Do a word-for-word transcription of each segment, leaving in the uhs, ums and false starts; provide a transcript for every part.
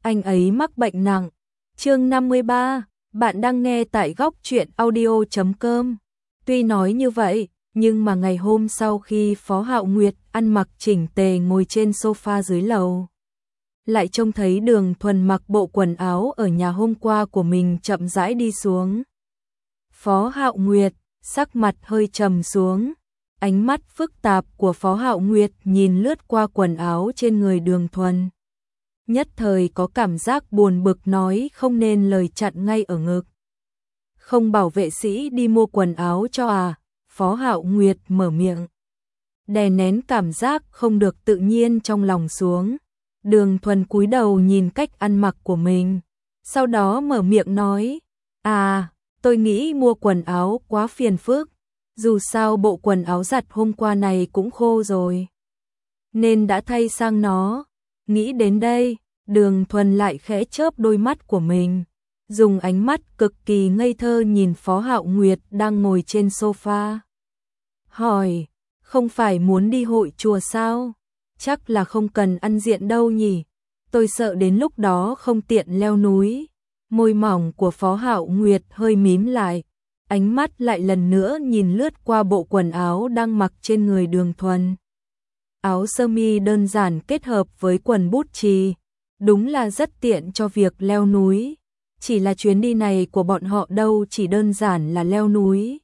anh ấy mắc bệnh nặng. Chương năm mươi ba, bạn đang nghe tại góc truyện audio chấm com. Tuy nói như vậy, nhưng mà ngày hôm sau khi Phó Hạo Nguyệt ăn mặc chỉnh tề ngồi trên sofa dưới lầu, lại trông thấy Đường Thuần mặc bộ quần áo ở nhà hôm qua của mình chậm rãi đi xuống. Phó Hạo Nguyệt, sắc mặt hơi trầm xuống, ánh mắt phức tạp của Phó Hạo Nguyệt nhìn lướt qua quần áo trên người Đường Thuần. Nhất thời có cảm giác buồn bực nói không nên lời chặn ngay ở ngực. Không bảo vệ sĩ đi mua quần áo cho à? Phó Hạo Nguyệt mở miệng. Đè nén cảm giác không được tự nhiên trong lòng xuống. Đường Thuần cúi đầu nhìn cách ăn mặc của mình. Sau đó mở miệng nói. À, tôi nghĩ mua quần áo quá phiền phức. Dù sao bộ quần áo giặt hôm qua này cũng khô rồi, nên đã thay sang nó. Nghĩ đến đây, Đường Thuần lại khẽ chớp đôi mắt của mình, dùng ánh mắt cực kỳ ngây thơ nhìn Phó Hạo Nguyệt đang ngồi trên sofa. Hỏi, không phải muốn đi hội chùa sao? Chắc là không cần ăn diện đâu nhỉ? Tôi sợ đến lúc đó không tiện leo núi. Môi mỏng của Phó Hạo Nguyệt hơi mím lại, ánh mắt lại lần nữa nhìn lướt qua bộ quần áo đang mặc trên người Đường Thuần. Áo sơ mi đơn giản kết hợp với quần bút chì, đúng là rất tiện cho việc leo núi. Chỉ là chuyến đi này của bọn họ đâu chỉ đơn giản là leo núi.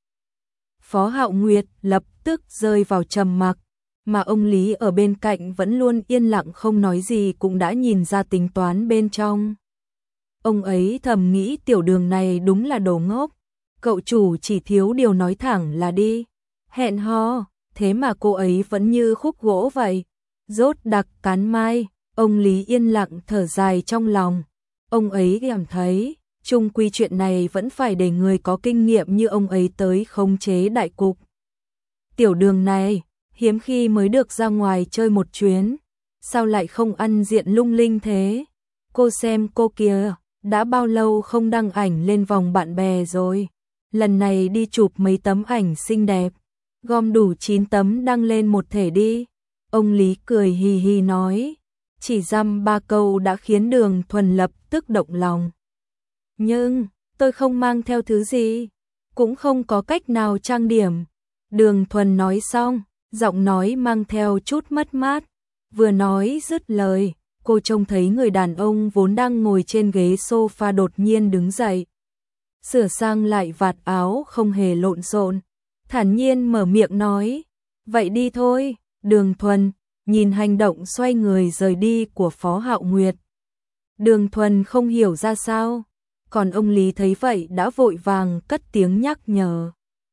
Phó Hạo Nguyệt lập tức rơi vào trầm mặc, mà ông Lý ở bên cạnh vẫn luôn yên lặng không nói gì cũng đã nhìn ra tính toán bên trong. Ông ấy thầm nghĩ tiểu Đường này đúng là đồ ngốc, cậu chủ chỉ thiếu điều nói thẳng là đi. Hẹn hò, thế mà cô ấy vẫn như khúc gỗ vậy. Rốt đặc cán mai, ông Lý yên lặng thở dài trong lòng. Ông ấy cảm thấy, chung quy chuyện này vẫn phải để người có kinh nghiệm như ông ấy tới khống chế đại cục. Tiểu Đường này, hiếm khi mới được ra ngoài chơi một chuyến, sao lại không ăn diện lung linh thế? Cô xem cô kìa, đã bao lâu không đăng ảnh lên vòng bạn bè rồi. Lần này đi chụp mấy tấm ảnh xinh đẹp, gom đủ chín tấm đăng lên một thể đi. Ông Lý cười hì hì nói, chỉ dăm ba câu đã khiến Đường Thuần lập tức động lòng. Nhưng, tôi không mang theo thứ gì, cũng không có cách nào trang điểm. Đường Thuần nói xong, giọng nói mang theo chút mất mát. Vừa nói dứt lời, cô trông thấy người đàn ông vốn đang ngồi trên ghế sofa đột nhiên đứng dậy, sửa sang lại vạt áo không hề lộn xộn, thản nhiên mở miệng nói, vậy đi thôi. Đường Thuần nhìn hành động xoay người rời đi của Phó Hạo Nguyệt, Đường Thuần không hiểu ra sao, còn ông Lý thấy vậy đã vội vàng cất tiếng nhắc nhở.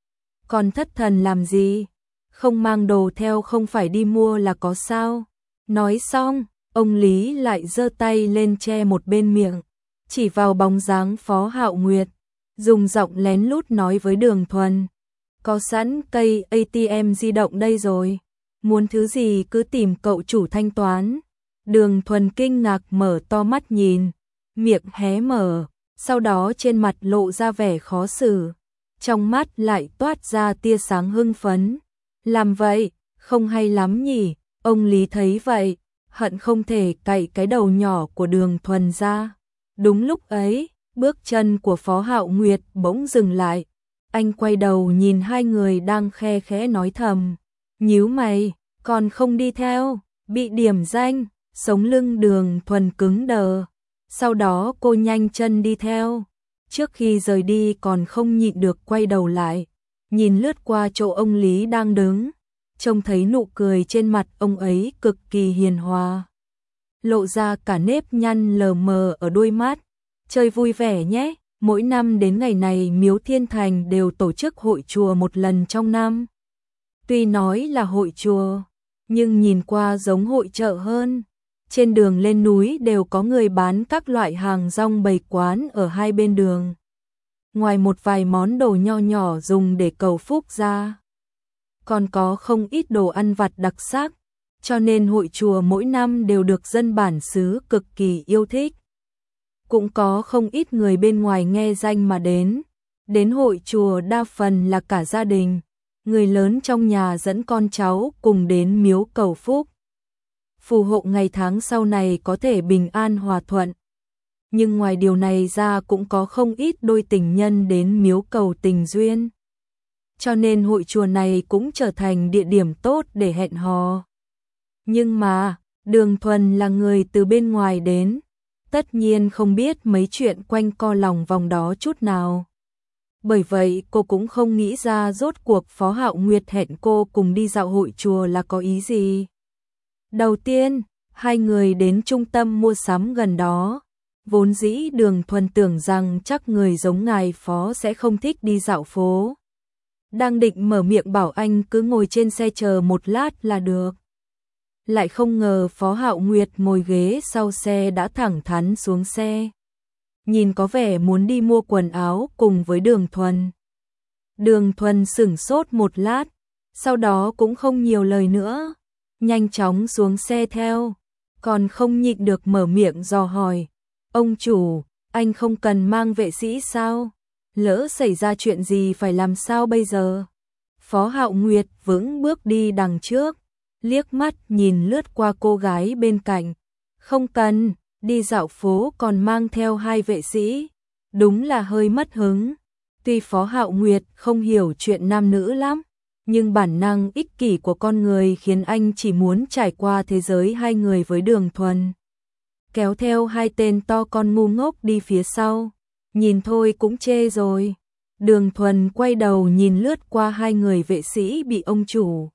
Còn thất thần làm gì? Không mang đồ theo không phải đi mua là có sao? Nói xong, ông Lý lại giơ tay lên che một bên miệng, chỉ vào bóng dáng Phó Hạo Nguyệt, dùng giọng lén lút nói với Đường Thuần, có sẵn cây a tê em di động đây rồi, muốn thứ gì cứ tìm cậu chủ thanh toán. Đường Thuần kinh ngạc mở to mắt nhìn, miệng hé mở, sau đó trên mặt lộ ra vẻ khó xử, trong mắt lại toát ra tia sáng hưng phấn. Làm vậy, không hay lắm nhỉ? Ông Lý thấy vậy, hận không thể cạy cái đầu nhỏ của Đường Thuần ra. Đúng lúc ấy, bước chân của Phó Hạo Nguyệt bỗng dừng lại. Anh quay đầu nhìn hai người đang khe khẽ nói thầm, nhíu mày, còn không đi theo? Bị điểm danh, sống lưng Đường Thuần cứng đờ. Sau đó cô nhanh chân đi theo. Trước khi rời đi còn không nhịn được quay đầu lại, nhìn lướt qua chỗ ông Lý đang đứng, trông thấy nụ cười trên mặt ông ấy cực kỳ hiền hòa, lộ ra cả nếp nhăn lờ mờ ở đôi mắt. Chơi vui vẻ nhé, mỗi năm đến ngày này Miếu Thiên Thành đều tổ chức hội chùa một lần trong năm. Tuy nói là hội chùa, nhưng nhìn qua giống hội chợ hơn. Trên đường lên núi đều có người bán các loại hàng rong bày quán ở hai bên đường. Ngoài một vài món đồ nho nhỏ dùng để cầu phúc ra, còn có không ít đồ ăn vặt đặc sắc, cho nên hội chùa mỗi năm đều được dân bản xứ cực kỳ yêu thích. Cũng có không ít người bên ngoài nghe danh mà đến. Đến hội chùa đa phần là cả gia đình, người lớn trong nhà dẫn con cháu cùng đến miếu cầu phúc, phù hộ ngày tháng sau này có thể bình an hòa thuận. nhưng ngoài điều này ra cũng có không ít đôi tình nhân đến miếu cầu tình duyên. Cho nên hội chùa này cũng trở thành địa điểm tốt để hẹn hò. Nhưng mà, Đường Thuần là người từ bên ngoài đến, tất nhiên không biết mấy chuyện quanh co lòng vòng đó chút nào. Bởi vậy cô cũng không nghĩ ra rốt cuộc Phó Hạo Nguyệt hẹn cô cùng đi dạo hội chùa là có ý gì. Đầu tiên, hai người đến trung tâm mua sắm gần đó. Vốn dĩ Đường Thuần tưởng rằng chắc người giống ngài Phó sẽ không thích đi dạo phố. Đang định mở miệng bảo anh cứ ngồi trên xe chờ một lát là được. Lại không ngờ Phó Hạo Nguyệt ngồi ghế sau xe đã thẳng thắn xuống xe. Nhìn có vẻ muốn đi mua quần áo cùng với Đường Thuần. Đường Thuần sửng sốt một lát, sau đó cũng không nhiều lời nữa, nhanh chóng xuống xe theo, còn không nhịn được mở miệng dò hỏi. Ông chủ, anh không cần mang vệ sĩ sao? Lỡ xảy ra chuyện gì phải làm sao bây giờ? Phó Hạo Nguyệt vững bước đi đằng trước, liếc mắt nhìn lướt qua cô gái bên cạnh. Không cần, đi dạo phố còn mang theo hai vệ sĩ, đúng là hơi mất hứng. Tuy Phó Hạo Nguyệt không hiểu chuyện nam nữ lắm, nhưng bản năng ích kỷ của con người khiến anh chỉ muốn trải qua thế giới hai người với Đường Thuần. Kéo theo hai tên to con ngu ngốc đi phía sau, nhìn thôi cũng chê rồi. Đường Thuần quay đầu nhìn lướt qua hai người vệ sĩ bị ông chủ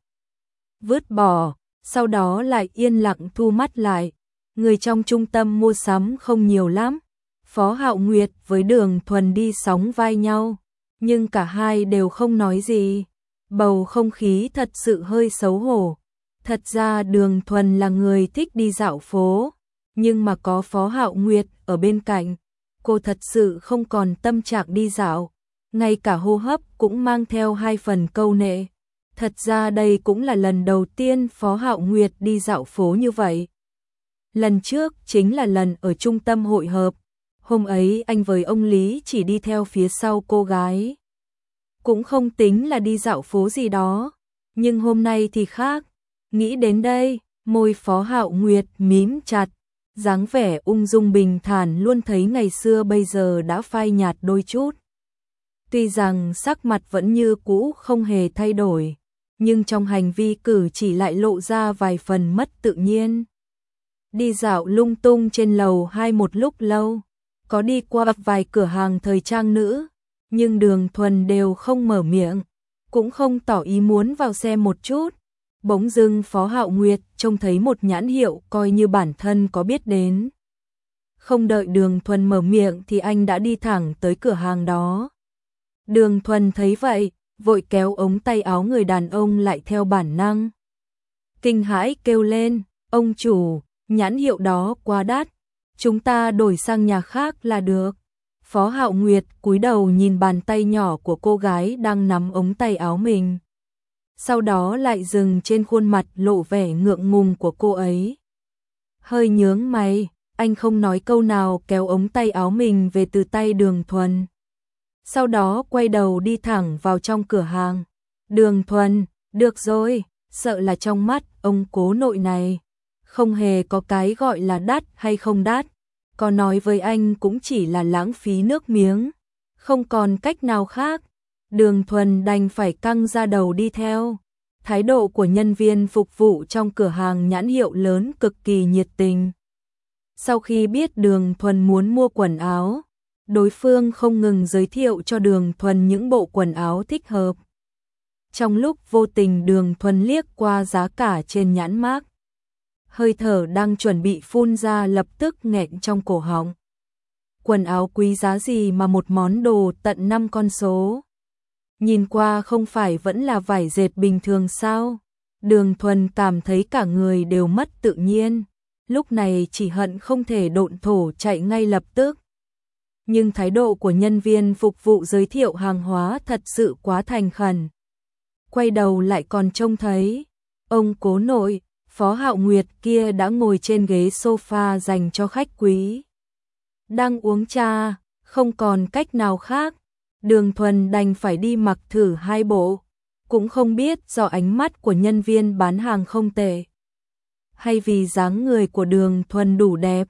vứt bỏ, sau đó lại yên lặng thu mắt lại. Người trong trung tâm mua sắm không nhiều lắm. Phó Hạo Nguyệt với Đường Thuần đi sóng vai nhau, nhưng cả hai đều không nói gì. Bầu không khí thật sự hơi xấu hổ. Thật ra Đường Thuần là người thích đi dạo phố, nhưng mà có Phó Hạo Nguyệt ở bên cạnh, cô thật sự không còn tâm trạng đi dạo, ngay cả hô hấp cũng mang theo hai phần câu nệ. Thật ra đây cũng là lần đầu tiên Phó Hạo Nguyệt đi dạo phố như vậy. Lần trước chính là lần ở trung tâm hội hợp, hôm ấy anh với ông Lý chỉ đi theo phía sau cô gái. Cũng không tính là đi dạo phố gì đó, nhưng hôm nay thì khác. Nghĩ đến đây, môi Phó Hạo Nguyệt mím chặt, dáng vẻ ung dung bình thản luôn thấy ngày xưa bây giờ đã phai nhạt đôi chút. Tuy rằng sắc mặt vẫn như cũ không hề thay đổi, nhưng trong hành vi cử chỉ lại lộ ra vài phần mất tự nhiên. Đi dạo lung tung trên lầu hai một lúc lâu, có đi qua vài cửa hàng thời trang nữ, nhưng Đường Thuần đều không mở miệng, cũng không tỏ ý muốn vào xem một chút. Bỗng dưng Phó Hạo Nguyệt trông thấy một nhãn hiệu coi như bản thân có biết đến. Không đợi Đường Thuần mở miệng thì anh đã đi thẳng tới cửa hàng đó. Đường Thuần thấy vậy, vội kéo ống tay áo người đàn ông lại theo bản năng. Kinh hãi kêu lên, ông chủ, nhãn hiệu đó quá đắt, chúng ta đổi sang nhà khác là được. Phó Hạo Nguyệt cúi đầu nhìn bàn tay nhỏ của cô gái đang nắm ống tay áo mình. Sau đó lại dừng trên khuôn mặt lộ vẻ ngượng ngùng của cô ấy. Hơi nhướng mày, anh không nói câu nào kéo ống tay áo mình về từ tay Đường Thuần. Sau đó quay đầu đi thẳng vào trong cửa hàng. Đường Thuần, được rồi, sợ là trong mắt ông cố nội này không hề có cái gọi là đắt hay không đắt. Có nói với anh cũng chỉ là lãng phí nước miếng, không còn cách nào khác. Đường Thuần đành phải căng ra đầu đi theo. Thái độ của nhân viên phục vụ trong cửa hàng nhãn hiệu lớn cực kỳ nhiệt tình. Sau khi biết Đường Thuần muốn mua quần áo, đối phương không ngừng giới thiệu cho Đường Thuần những bộ quần áo thích hợp. Trong lúc vô tình Đường Thuần liếc qua giá cả trên nhãn mác, hơi thở đang chuẩn bị phun ra lập tức nghẹn trong cổ họng. Quần áo quý giá gì mà một món đồ tận năm con số. Nhìn qua không phải vẫn là vải dệt bình thường sao? Đường Thuần cảm thấy cả người đều mất tự nhiên, lúc này chỉ hận không thể độn thổ chạy ngay lập tức. Nhưng thái độ của nhân viên phục vụ giới thiệu hàng hóa thật sự quá thành khẩn. Quay đầu lại còn trông thấy ông cố nội, Phó Hạo Nguyệt kia đã ngồi trên ghế sofa dành cho khách quý. Đang uống trà, không còn cách nào khác. Đường Thuần đành phải đi mặc thử hai bộ, cũng không biết do ánh mắt của nhân viên bán hàng không tệ, hay vì dáng người của Đường Thuần đủ đẹp,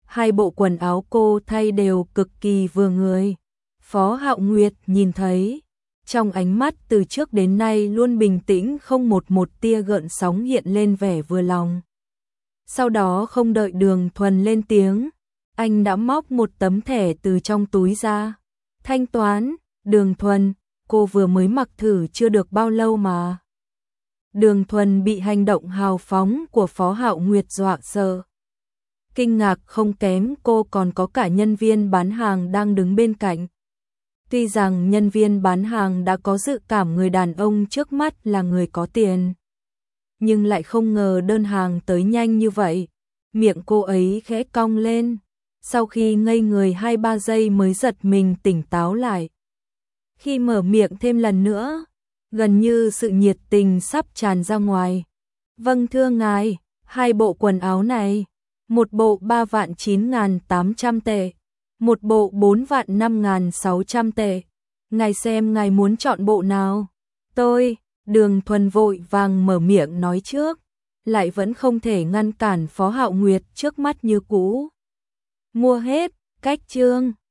hai bộ quần áo cô thay đều cực kỳ vừa người. Phó Hạo Nguyệt nhìn thấy, trong ánh mắt từ trước đến nay luôn bình tĩnh không một một tia gợn sóng hiện lên vẻ vừa lòng. Sau đó không đợi Đường Thuần lên tiếng, anh đã móc một tấm thẻ từ trong túi ra. Thanh toán, Đường Thuần, cô vừa mới mặc thử chưa được bao lâu mà. Đường Thuần bị hành động hào phóng của Phó Hạo Nguyệt dọa sợ. Kinh ngạc không kém, cô còn có cả nhân viên bán hàng đang đứng bên cạnh. Tuy rằng nhân viên bán hàng đã có dự cảm người đàn ông trước mắt là người có tiền, nhưng lại không ngờ đơn hàng tới nhanh như vậy. Miệng cô ấy khẽ cong lên, sau khi ngây người hai ba giây mới giật mình tỉnh táo lại. Khi mở miệng thêm lần nữa, gần như sự nhiệt tình sắp tràn ra ngoài. Vâng thưa ngài, hai bộ quần áo này, một bộ ba vạn chín ngàn tám trăm tệ, một bộ bốn vạn năm ngàn sáu trăm tệ. Ngài xem ngài muốn chọn bộ nào? Tôi, Đường Thuần vội vàng mở miệng nói trước, lại vẫn không thể ngăn cản Phó Hạo Nguyệt trước mắt như cũ. Mua hết, cách chương